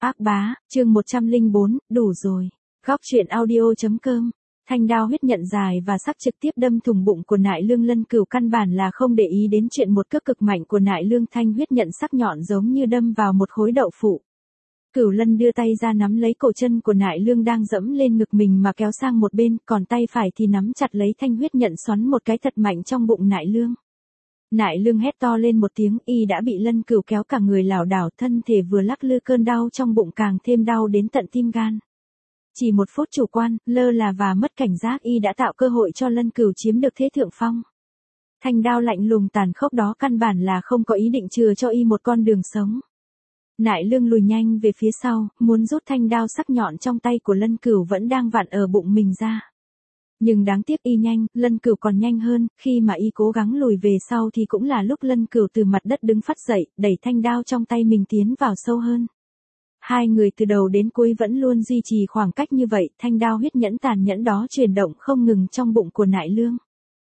Ác bá, chương 104, đủ rồi. Góc truyện audio.com. Thanh đao huyết nhận dài và sắc trực tiếp đâm thủng bụng của Nại Lương. Lân Cửu căn bản là không để ý đến chuyện một cước cực mạnh của Nại Lương. Thanh huyết nhận sắc nhọn giống như đâm vào một khối đậu phụ. Cửu Lân đưa tay ra nắm lấy cổ chân của Nại Lương đang dẫm lên ngực mình mà kéo sang một bên, còn tay phải thì nắm chặt lấy thanh huyết nhận xoắn một cái thật mạnh trong bụng Nại Lương. Nại Lương hét to lên một tiếng, y đã bị Lân Cửu kéo cả người lảo đảo, thân thể vừa lắc lư, cơn đau trong bụng càng thêm đau đến tận tim gan. Chỉ một phút chủ quan, lơ là và mất cảnh giác, y đã tạo cơ hội cho Lân Cửu chiếm được thế thượng phong. Thanh đao lạnh lùng tàn khốc đó căn bản là không có ý định chừa cho y một con đường sống. Nại Lương lùi nhanh về phía sau, muốn rút thanh đao sắc nhọn trong tay của Lân Cửu vẫn đang vặn ở bụng mình ra. Nhưng đáng tiếc y nhanh, Lân Cửu còn nhanh hơn, khi mà y cố gắng lùi về sau thì cũng là lúc Lân Cửu từ mặt đất đứng phắt dậy, đẩy thanh đao trong tay mình tiến vào sâu hơn. Hai người từ đầu đến cuối vẫn luôn duy trì khoảng cách như vậy, thanh đao huyết nhẫn tàn nhẫn đó chuyển động không ngừng trong bụng của Nại Lương.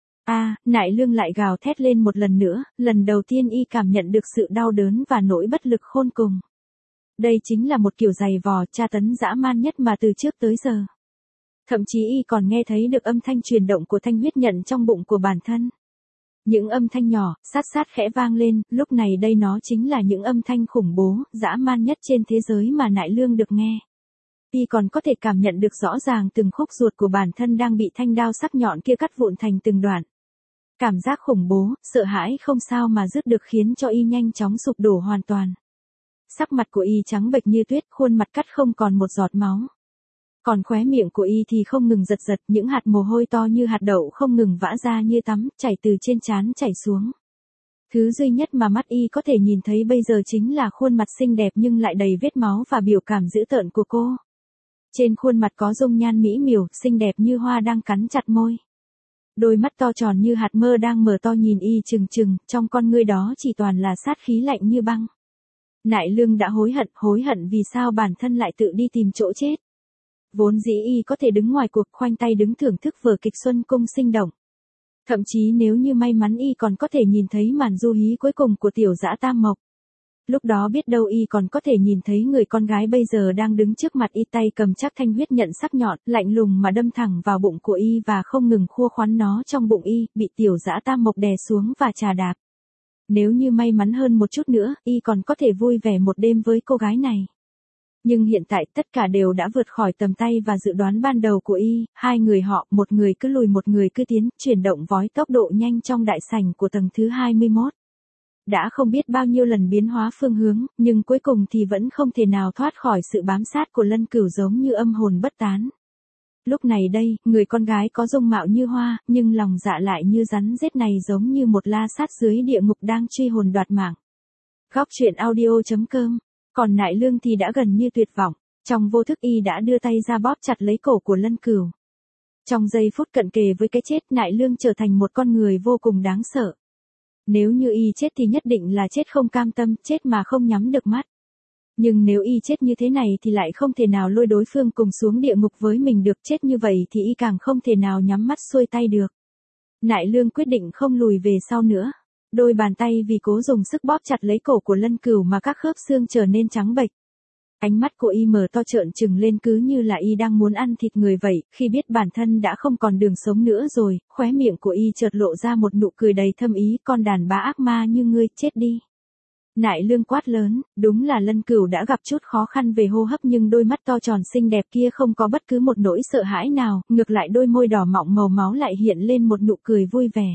Nại Lương lại gào thét lên một lần nữa, lần đầu tiên y cảm nhận được sự đau đớn và nỗi bất lực khôn cùng. Đây chính là một kiểu giày vò tra tấn dã man nhất mà từ trước tới giờ. Thậm chí y còn nghe thấy được âm thanh chuyển động của thanh huyết nhận trong bụng của bản thân. Những âm thanh nhỏ, sát khẽ vang lên, lúc này đây nó chính là những âm thanh khủng bố, dã man nhất trên thế giới mà Nại Lương được nghe. Y còn có thể cảm nhận được rõ ràng từng khúc ruột của bản thân đang bị thanh đao sắc nhọn kia cắt vụn thành từng đoạn. Cảm giác khủng bố, sợ hãi không sao mà dứt được khiến cho y nhanh chóng sụp đổ hoàn toàn. Sắc mặt của y trắng bệch như tuyết, khuôn mặt cắt không còn một giọt máu. Còn khóe miệng của y thì không ngừng giật, những hạt mồ hôi to như hạt đậu không ngừng vã ra như tắm, chảy từ trên trán chảy xuống. Thứ duy nhất mà mắt y có thể nhìn thấy bây giờ chính là khuôn mặt xinh đẹp nhưng lại đầy vết máu và biểu cảm dữ tợn của cô. Trên khuôn mặt có dung nhan mỹ miều, xinh đẹp như hoa đang cắn chặt môi. Đôi mắt to tròn như hạt mơ đang mở to nhìn y trừng trừng, trong con ngươi đó chỉ toàn là sát khí lạnh như băng. Nại Lương đã hối hận vì sao bản thân lại tự đi tìm chỗ chết. Vốn dĩ y có thể đứng ngoài cuộc khoanh tay đứng thưởng thức vở kịch Xuân Cung sinh động. Thậm chí nếu như may mắn y còn có thể nhìn thấy màn du hí cuối cùng của tiểu dã Tam Mộc. Lúc đó biết đâu y còn có thể nhìn thấy người con gái bây giờ đang đứng trước mặt y, tay cầm chắc thanh huyết nhận sắc nhọn, lạnh lùng mà đâm thẳng vào bụng của y và không ngừng khua khoắn nó trong bụng y, bị tiểu dã Tam Mộc đè xuống và trà đạp. Nếu như may mắn hơn một chút nữa, y còn có thể vui vẻ một đêm với cô gái này. Nhưng hiện tại tất cả đều đã vượt khỏi tầm tay và dự đoán ban đầu của y, hai người họ, một người cứ lùi một người cứ tiến, chuyển động vói tốc độ nhanh trong đại sảnh của tầng thứ 21. Đã không biết bao nhiêu lần biến hóa phương hướng, nhưng cuối cùng thì vẫn không thể nào thoát khỏi sự bám sát của Lân Cửu giống như âm hồn bất tán. Lúc này đây, người con gái có dung mạo như hoa, nhưng lòng dạ lại như rắn rết này giống như một la sát dưới địa ngục đang truy hồn đoạt mạng. Góc truyện audio.com. Còn Nại Lương thì đã gần như tuyệt vọng, trong vô thức y đã đưa tay ra bóp chặt lấy cổ của Lân Cửu. Trong giây phút cận kề với cái chết, Nại Lương trở thành một con người vô cùng đáng sợ. Nếu như y chết thì nhất định là chết không cam tâm, chết mà không nhắm được mắt. Nhưng nếu y chết như thế này thì lại không thể nào lôi đối phương cùng xuống địa ngục với mình được, chết như vậy thì y càng không thể nào nhắm mắt xuôi tay được. Nại Lương quyết định không lùi về sau nữa. Đôi bàn tay vì cố dùng sức bóp chặt lấy cổ của Lân Cửu mà các khớp xương trở nên trắng bệch. Ánh mắt của y mở to trợn trừng lên cứ như là y đang muốn ăn thịt người vậy, khi biết bản thân đã không còn đường sống nữa rồi, khóe miệng của y chợt lộ ra một nụ cười đầy thâm ý, con đàn bà ác ma như ngươi, chết đi. Nại Lương quát lớn, đúng là Lân Cửu đã gặp chút khó khăn về hô hấp nhưng đôi mắt to tròn xinh đẹp kia không có bất cứ một nỗi sợ hãi nào, ngược lại đôi môi đỏ mọng màu máu lại hiện lên một nụ cười vui vẻ.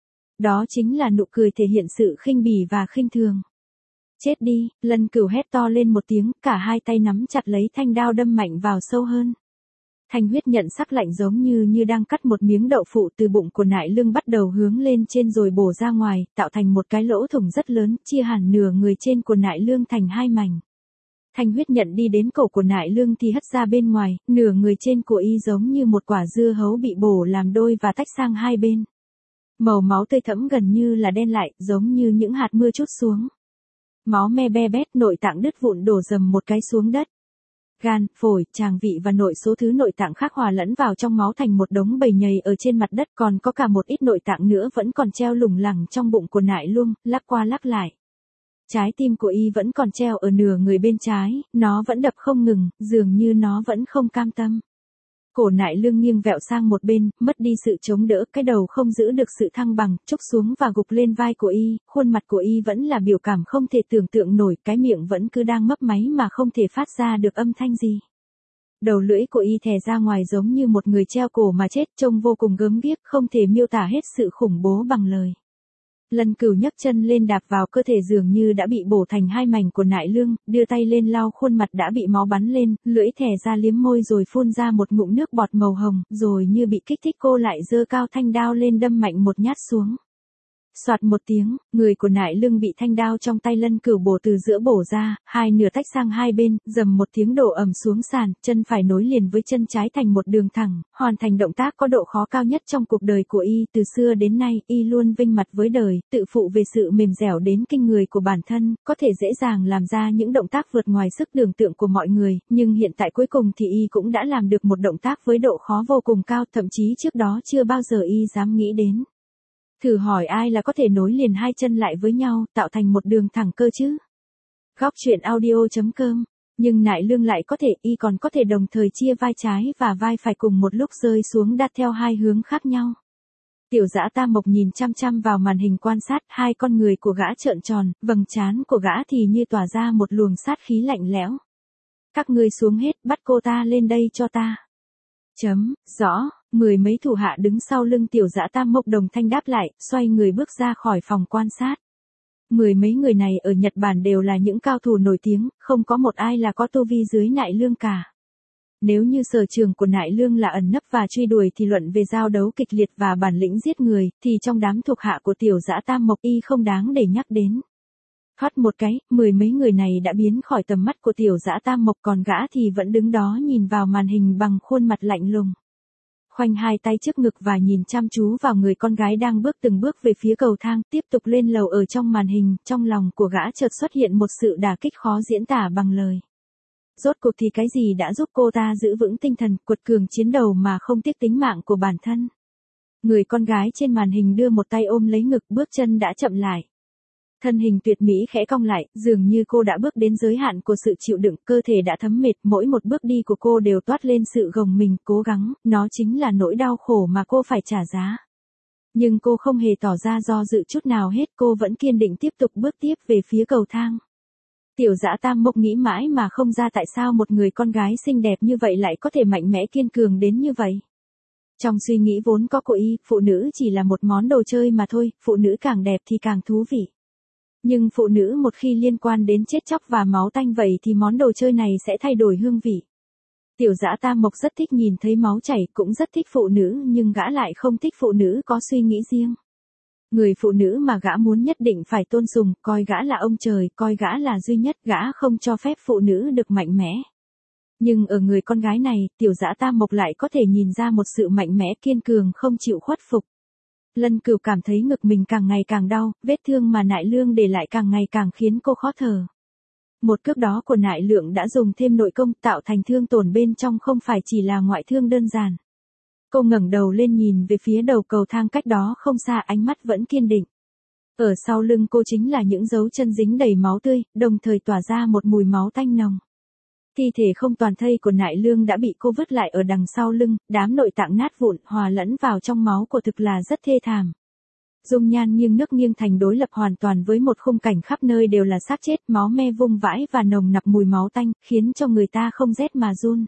Đó chính là nụ cười thể hiện sự khinh bỉ và khinh thường. Chết đi, Lân Cửu hét to lên một tiếng, cả hai tay nắm chặt lấy thanh đao đâm mạnh vào sâu hơn. Thanh huyết nhận sắc lạnh giống như đang cắt một miếng đậu phụ từ bụng của Nại Lương bắt đầu hướng lên trên rồi bổ ra ngoài, tạo thành một cái lỗ thủng rất lớn, chia hẳn nửa người trên của Nại Lương thành hai mảnh. Thanh huyết nhận đi đến cổ của Nại Lương thì hất ra bên ngoài, nửa người trên của y giống như một quả dưa hấu bị bổ làm đôi và tách sang hai bên. Màu máu tươi thẫm gần như là đen lại, giống như những hạt mưa trút xuống. Máu me be bét, nội tạng đứt vụn đổ dầm một cái xuống đất. Gan, phổi, tràng vị và nội số thứ nội tạng khác hòa lẫn vào trong máu thành một đống bầy nhầy ở trên mặt đất, còn có cả một ít nội tạng nữa vẫn còn treo lủng lẳng trong bụng của Nại Lương, lắc qua lắc lại. trái tim của y vẫn còn treo ở nửa người bên trái, nó vẫn đập không ngừng, dường như nó vẫn không cam tâm. Cổ Nại Lương nghiêng vẹo sang một bên, mất đi sự chống đỡ, cái đầu không giữ được sự thăng bằng, trúc xuống và gục lên vai của y, khuôn mặt của y vẫn là biểu cảm không thể tưởng tượng nổi, cái miệng vẫn cứ đang mấp máy mà không thể phát ra được âm thanh gì. Đầu lưỡi của y thè ra ngoài giống như một người treo cổ mà chết, trông vô cùng gớm ghiếc, không thể miêu tả hết sự khủng bố bằng lời. Lân Cửu nhấc chân lên đạp vào cơ thể dường như đã bị bổ thành hai mảnh của Nại Lương, đưa tay lên lau khuôn mặt đã bị máu bắn lên, lưỡi thè ra liếm môi rồi phun ra một ngụm nước bọt màu hồng, rồi như bị kích thích cô lại giơ cao thanh đao lên đâm mạnh một nhát xuống. Soạt một tiếng, người của Nại Lương bị thanh đao trong tay Lân Cửu bổ từ giữa bổ ra, hai nửa tách sang hai bên, rầm một tiếng đổ ầm xuống sàn, chân phải nối liền với chân trái thành một đường thẳng, hoàn thành động tác có độ khó cao nhất trong cuộc đời của y. Từ xưa đến nay, y luôn vinh mặt với đời, tự phụ về sự mềm dẻo đến kinh người của bản thân, có thể dễ dàng làm ra những động tác vượt ngoài sức tưởng tượng của mọi người, nhưng hiện tại cuối cùng thì y cũng đã làm được một động tác với độ khó vô cùng cao, thậm chí trước đó chưa bao giờ y dám nghĩ đến. Thử hỏi ai là có thể nối liền hai chân lại với nhau, tạo thành một đường thẳng cơ chứ? Góc truyện audio.com. Nhưng Nại Lương lại có thể, y còn có thể đồng thời chia vai trái và vai phải cùng một lúc rơi xuống đắt theo hai hướng khác nhau. Tiểu Dã Tam Mộc nhìn chăm chăm vào màn hình quan sát, hai con người của gã trợn tròn, vầng trán của gã thì như tỏa ra một luồng sát khí lạnh lẽo. Các ngươi xuống hết, bắt cô ta lên đây cho ta. Rõ. Mười mấy thủ hạ đứng sau lưng Tiểu Dã Tam Mộc đồng thanh đáp lại, xoay người bước ra khỏi phòng quan sát. Mười mấy người này ở Nhật Bản đều là những cao thủ nổi tiếng, không có một ai là có tu vi dưới Nại Lương cả. Nếu như sở trường của Nại Lương là ẩn nấp và truy đuổi thì luận về giao đấu kịch liệt và bản lĩnh giết người, thì trong đám thuộc hạ của Tiểu Dã Tam Mộc y không đáng để nhắc đến. Thoát một cái, mười mấy người này đã biến khỏi tầm mắt của Tiểu Dã Tam Mộc, còn gã thì vẫn đứng đó nhìn vào màn hình bằng khuôn mặt lạnh lùng. Khoanh hai tay trước ngực và nhìn chăm chú vào người con gái đang bước từng bước về phía cầu thang, tiếp tục lên lầu. Ở trong màn hình, trong lòng của gã chợt xuất hiện một sự đả kích khó diễn tả bằng lời. Rốt cuộc thì cái gì đã giúp cô ta giữ vững tinh thần, quật cường chiến đầu mà không tiếc tính mạng của bản thân? Người con gái trên màn hình đưa một tay ôm lấy ngực, bước chân đã chậm lại. Thân hình tuyệt mỹ khẽ cong lại, dường như cô đã bước đến giới hạn của sự chịu đựng, cơ thể đã thấm mệt, mỗi một bước đi của cô đều toát lên sự gồng mình, cố gắng, nó chính là nỗi đau khổ mà cô phải trả giá. Nhưng cô không hề tỏ ra do dự chút nào hết, cô vẫn kiên định tiếp tục bước tiếp về phía cầu thang. Tiểu Dã Tam Mộc nghĩ mãi mà không ra tại sao một người con gái xinh đẹp như vậy lại có thể mạnh mẽ kiên cường đến như vậy. Trong suy nghĩ vốn có của y, phụ nữ chỉ là một món đồ chơi mà thôi, phụ nữ càng đẹp thì càng thú vị. Nhưng phụ nữ một khi liên quan đến chết chóc và máu tanh vậy thì món đồ chơi này sẽ thay đổi hương vị. Tiểu Dã Tam Mộc rất thích nhìn thấy máu chảy, cũng rất thích phụ nữ, nhưng gã lại không thích phụ nữ có suy nghĩ riêng. Người phụ nữ mà gã muốn nhất định phải tôn sùng, coi gã là ông trời, coi gã là duy nhất, gã không cho phép phụ nữ được mạnh mẽ. Nhưng ở người con gái này, Tiểu Dã Tam Mộc lại có thể nhìn ra một sự mạnh mẽ kiên cường không chịu khuất phục. Lân Cửu cảm thấy ngực mình càng ngày càng đau, vết thương mà Nại Lương để lại càng ngày càng khiến cô khó thở. Một cước đó của Nại Lượng đã dùng thêm nội công tạo thành thương tổn bên trong, không phải chỉ là ngoại thương đơn giản. Cô ngẩng đầu lên nhìn về phía đầu cầu thang cách đó không xa, ánh mắt vẫn kiên định. Ở sau lưng cô chính là những dấu chân dính đầy máu tươi, đồng thời tỏa ra một mùi máu tanh nồng. Thi thể không toàn thây của Nại Lương đã bị cô vứt lại ở đằng sau lưng, đám nội tạng nát vụn hòa lẫn vào trong máu của thực là rất thê thảm. Dung nhan nghiêng nước nghiêng thành đối lập hoàn toàn với một khung cảnh khắp nơi đều là xác chết, máu me vung vãi và nồng nặc mùi máu tanh, khiến cho người ta không rét mà run.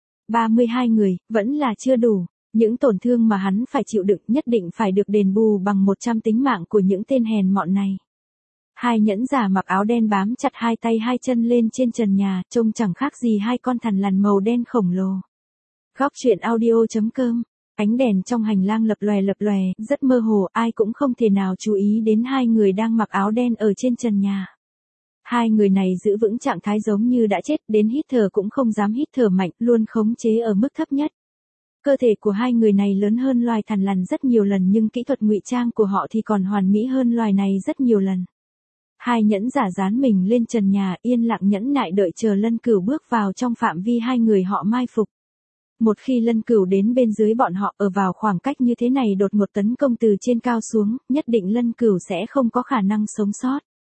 32 người, vẫn là chưa đủ. Những tổn thương mà hắn phải chịu đựng nhất định phải được đền bù bằng 100 tính mạng của những tên hèn mọn này. Hai nhẫn giả mặc áo đen bám chặt hai tay hai chân lên trên trần nhà, trông chẳng khác gì hai con thằn lằn màu đen khổng lồ. Góc truyện audio.com. Ánh đèn trong hành lang lập lòe, rất mơ hồ, ai cũng không thể nào chú ý đến hai người đang mặc áo đen ở trên trần nhà. Hai người này giữ vững trạng thái giống như đã chết, đến hít thở cũng không dám hít thở mạnh, luôn khống chế ở mức thấp nhất. Cơ thể của hai người này lớn hơn loài thằn lằn rất nhiều lần, nhưng kỹ thuật ngụy trang của họ thì còn hoàn mỹ hơn loài này rất nhiều lần. Hai nhẫn giả dán mình lên trần nhà, yên lặng nhẫn nại đợi chờ Lân Cửu bước vào trong phạm vi hai người họ mai phục. Một khi Lân Cửu đến bên dưới bọn họ, ở vào khoảng cách như thế này đột ngột tấn công từ trên cao xuống, nhất định Lân Cửu sẽ không có khả năng sống sót.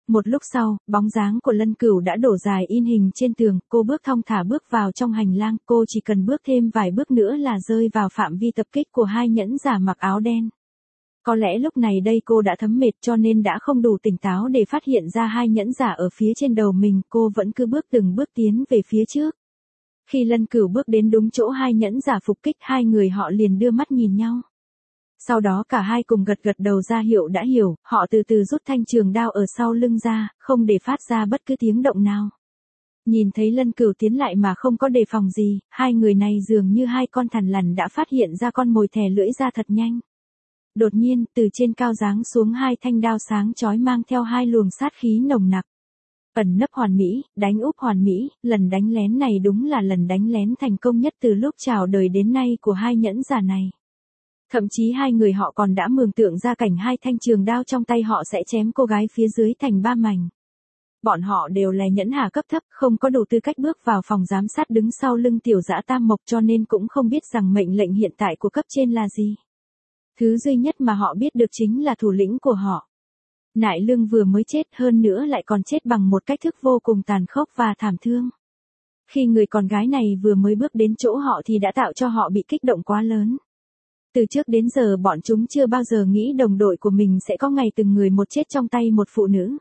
Một lúc sau, bóng dáng của Lân Cửu đã đổ dài in hình trên tường, cô bước thong thả bước vào trong hành lang, cô chỉ cần bước thêm vài bước nữa là rơi vào phạm vi tập kích của hai nhẫn giả mặc áo đen. Có lẽ lúc này đây cô đã thấm mệt cho nên đã không đủ tỉnh táo để phát hiện ra hai nhẫn giả ở phía trên đầu mình, cô vẫn cứ bước từng bước tiến về phía trước. Khi Lân Cửu bước đến đúng chỗ hai nhẫn giả phục kích, hai người họ liền đưa mắt nhìn nhau. Sau đó cả hai cùng gật gật đầu ra hiệu đã hiểu, họ từ từ rút thanh trường đao ở sau lưng ra, không để phát ra bất cứ tiếng động nào. Nhìn thấy Lân Cửu tiến lại mà không có đề phòng gì, hai người này dường như hai con thằn lằn đã phát hiện ra con mồi thè lưỡi ra thật nhanh. Đột nhiên, từ trên cao giáng xuống hai thanh đao sáng chói mang theo hai luồng sát khí nồng nặc. Ẩn nấp hoàn mỹ, đánh úp hoàn mỹ, lần đánh lén này đúng là lần đánh lén thành công nhất từ lúc chào đời đến nay của hai nhẫn giả này. Thậm chí hai người họ còn đã mường tượng ra cảnh hai thanh trường đao trong tay họ sẽ chém cô gái phía dưới thành ba mảnh. Bọn họ đều là nhẫn hà cấp thấp, không có đủ tư cách bước vào phòng giám sát đứng sau lưng tiểu dã tam mộc cho nên cũng không biết rằng mệnh lệnh hiện tại của cấp trên là gì. Thứ duy nhất mà họ biết được chính là thủ lĩnh của họ. Nại Lương vừa mới chết, hơn nữa lại còn chết bằng một cách thức vô cùng tàn khốc và thảm thương. Khi người con gái này vừa mới bước đến chỗ họ thì đã tạo cho họ bị kích động quá lớn. Từ trước đến giờ bọn chúng chưa bao giờ nghĩ đồng đội của mình sẽ có ngày từng người một chết trong tay một phụ nữ.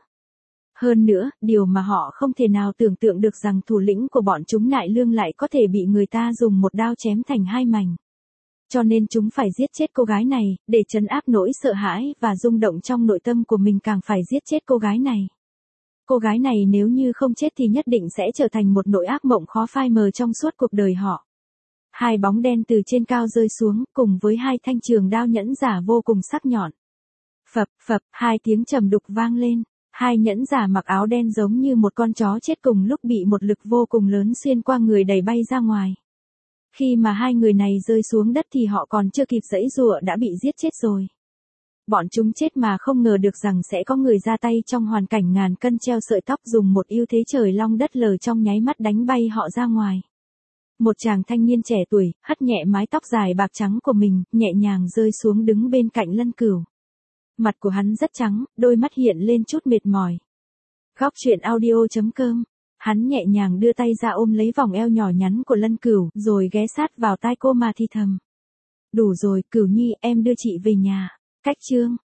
Hơn nữa, điều mà họ không thể nào tưởng tượng được rằng thủ lĩnh của bọn chúng Nại Lương lại có thể bị người ta dùng một đao chém thành hai mảnh. Cho nên chúng phải giết chết cô gái này, để trấn áp nỗi sợ hãi và rung động trong nội tâm của mình càng phải giết chết cô gái này. Cô gái này nếu như không chết thì nhất định sẽ trở thành một nỗi ác mộng khó phai mờ trong suốt cuộc đời họ. Hai bóng đen từ trên cao rơi xuống, cùng với hai thanh trường đao nhẫn giả vô cùng sắc nhọn. Phập, phập, hai tiếng trầm đục vang lên. Hai nhẫn giả mặc áo đen giống như một con chó chết cùng lúc bị một lực vô cùng lớn xuyên qua người đẩy bay ra ngoài. Khi mà hai người này rơi xuống đất thì họ còn chưa kịp giãy giụa đã bị giết chết rồi. Bọn chúng chết mà không ngờ được rằng sẽ có người ra tay trong hoàn cảnh ngàn cân treo sợi tóc dùng một ưu thế trời long đất lở trong nháy mắt đánh bay họ ra ngoài. Một chàng thanh niên trẻ tuổi, hất nhẹ mái tóc dài bạc trắng của mình, nhẹ nhàng rơi xuống đứng bên cạnh Lân Cửu. Mặt của hắn rất trắng, đôi mắt hiện lên chút mệt mỏi. Góc truyện audio.com. Hắn nhẹ nhàng đưa tay ra ôm lấy vòng eo nhỏ nhắn của Lân Cửu, rồi ghé sát vào tai cô mà thì thầm. Đủ rồi, Cửu Nhi, em đưa chị về nhà. Cách chương.